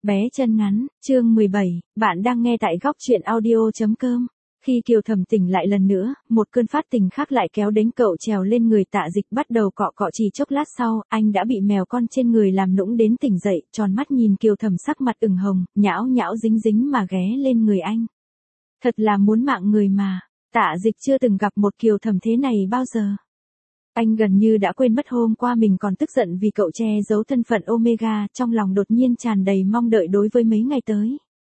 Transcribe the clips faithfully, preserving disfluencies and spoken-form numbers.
Bé chân ngắn, chương mười bảy, bạn đang nghe tại góc truyện audio chấm com. Khi Kiều Thẩm tỉnh lại lần nữa, một cơn phát tình khác lại kéo đến cậu trèo lên người Tạ Dịch bắt đầu cọ cọ. Chỉ chốc lát sau, anh đã bị mèo con trên người làm nũng đến tỉnh dậy, tròn mắt nhìn Kiều Thẩm sắc mặt ửng hồng, nhão nhão dính dính mà ghé lên người anh. Thật là muốn mạng người mà, Tạ Dịch chưa từng gặp một Kiều Thẩm thế này bao giờ. Anh gần như đã quên mất hôm qua mình còn tức giận vì cậu che giấu thân phận Omega, trong lòng đột nhiên tràn đầy mong đợi đối với mấy ngày tới.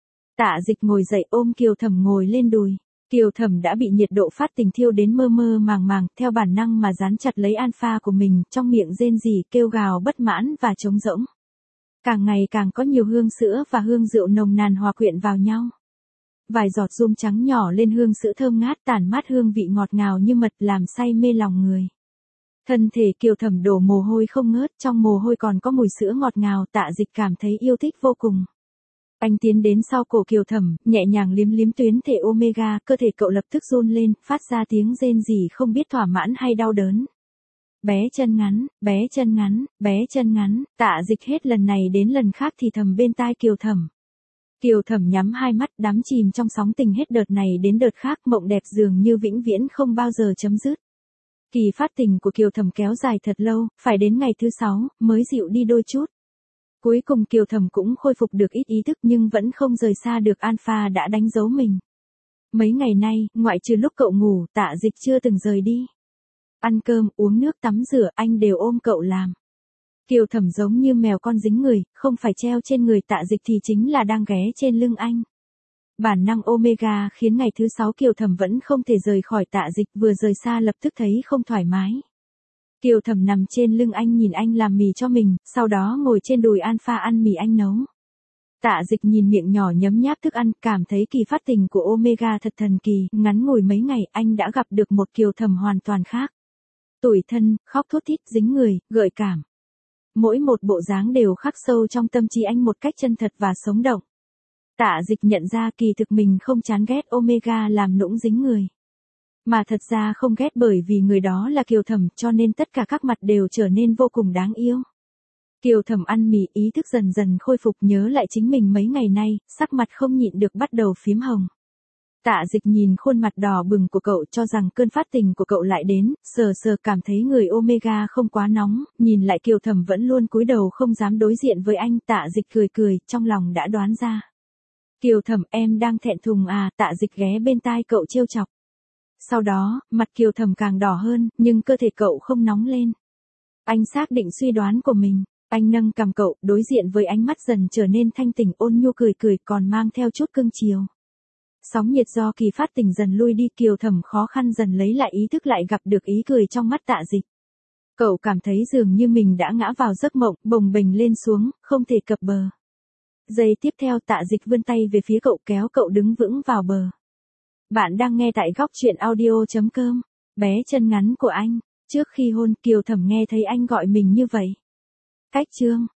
Tạ Dịch ngồi dậy ôm Kiều Thẩm ngồi lên đùi. Kiều Thẩm đã bị nhiệt độ phát tình thiêu đến mơ mơ màng màng, theo bản năng mà dán chặt lấy alpha của mình, trong miệng rên rỉ kêu gào bất mãn và trống rỗng. Càng ngày càng có nhiều hương sữa và hương rượu nồng nàn hòa quyện vào nhau. Vài giọt rum trắng nhỏ lên hương sữa thơm ngát tản mát hương vị ngọt ngào như mật làm say mê lòng người. Thân thể Kiều Thẩm đổ mồ hôi không ngớt, trong mồ hôi còn có mùi sữa ngọt ngào. Tạ Dịch cảm thấy yêu thích vô cùng. Anh tiến đến sau cổ Kiều Thẩm, nhẹ nhàng liếm liếm tuyến thể Omega, cơ thể cậu lập tức run lên, phát ra tiếng rên rỉ không biết thỏa mãn hay đau đớn. Bé chân ngắn, bé chân ngắn, bé chân ngắn, Tạ Dịch hết lần này đến lần khác thì thầm bên tai Kiều Thẩm. Kiều Thẩm nhắm hai mắt đắm chìm trong sóng tình hết đợt này đến đợt khác, mộng đẹp dường như vĩnh viễn không bao giờ chấm dứt. Kỳ phát tình của Kiều Thẩm kéo dài thật lâu, phải đến ngày thứ sáu, mới dịu đi đôi chút. Cuối cùng Kiều Thẩm cũng khôi phục được ít ý thức nhưng vẫn không rời xa được alpha đã đánh dấu mình. Mấy ngày nay, ngoại trừ lúc cậu ngủ, Tạ Dịch chưa từng rời đi. Ăn cơm, uống nước, tắm rửa, anh đều ôm cậu làm. Kiều Thẩm giống như mèo con dính người, không phải treo trên người Tạ Dịch thì chính là đang ghé trên lưng anh. Bản năng Omega khiến ngày thứ sáu Kiều Thẩm vẫn không thể rời khỏi Tạ Dịch, vừa rời xa lập tức thấy không thoải mái. Kiều Thẩm nằm trên lưng anh nhìn anh làm mì cho mình, sau đó ngồi trên đùi alpha ăn mì anh nấu. Tạ Dịch nhìn miệng nhỏ nhấm nháp thức ăn, cảm thấy kỳ phát tình của Omega thật thần kỳ, ngắn ngủi mấy ngày anh đã gặp được một Kiều Thẩm hoàn toàn khác. Tủi thân, khóc thút thít, dính người, gợi cảm. Mỗi một bộ dáng đều khắc sâu trong tâm trí anh một cách chân thật và sống động. Tạ Dịch nhận ra kỳ thực mình không chán ghét Omega làm nũng dính người. Mà thật ra không ghét bởi vì người đó là Kiều Thẩm cho nên tất cả các mặt đều trở nên vô cùng đáng yêu. Kiều Thẩm ăn mì ý thức dần dần khôi phục nhớ lại chính mình mấy ngày nay, sắc mặt không nhịn được bắt đầu phím hồng. Tạ Dịch nhìn khuôn mặt đỏ bừng của cậu cho rằng cơn phát tình của cậu lại đến, sờ sờ cảm thấy người Omega không quá nóng, nhìn lại Kiều Thẩm vẫn luôn cúi đầu không dám đối diện với anh. Tạ Dịch cười cười, trong lòng đã đoán ra. Kiều Thẩm, em đang thẹn thùng à? Tạ Dịch ghé bên tai cậu trêu chọc. Sau đó, mặt Kiều Thẩm càng đỏ hơn, nhưng cơ thể cậu không nóng lên. Anh xác định suy đoán của mình, anh nâng cằm cậu, đối diện với ánh mắt dần trở nên thanh tỉnh ôn nhu cười cười còn mang theo chút cưng chiều. Sóng nhiệt do kỳ phát tình dần lui đi, Kiều Thẩm khó khăn dần lấy lại ý thức lại gặp được ý cười trong mắt Tạ Dịch. Cậu cảm thấy dường như mình đã ngã vào giấc mộng, bồng bềnh lên xuống, không thể cập bờ. Giây tiếp theo Tạ Dịch vươn tay về phía cậu kéo cậu đứng vững vào bờ. Bạn đang nghe tại góc truyện audio chấm com. Bé chân ngắn của anh. Trước khi hôn, Kiều Thẩm nghe thấy anh gọi mình như vậy. Cách chương.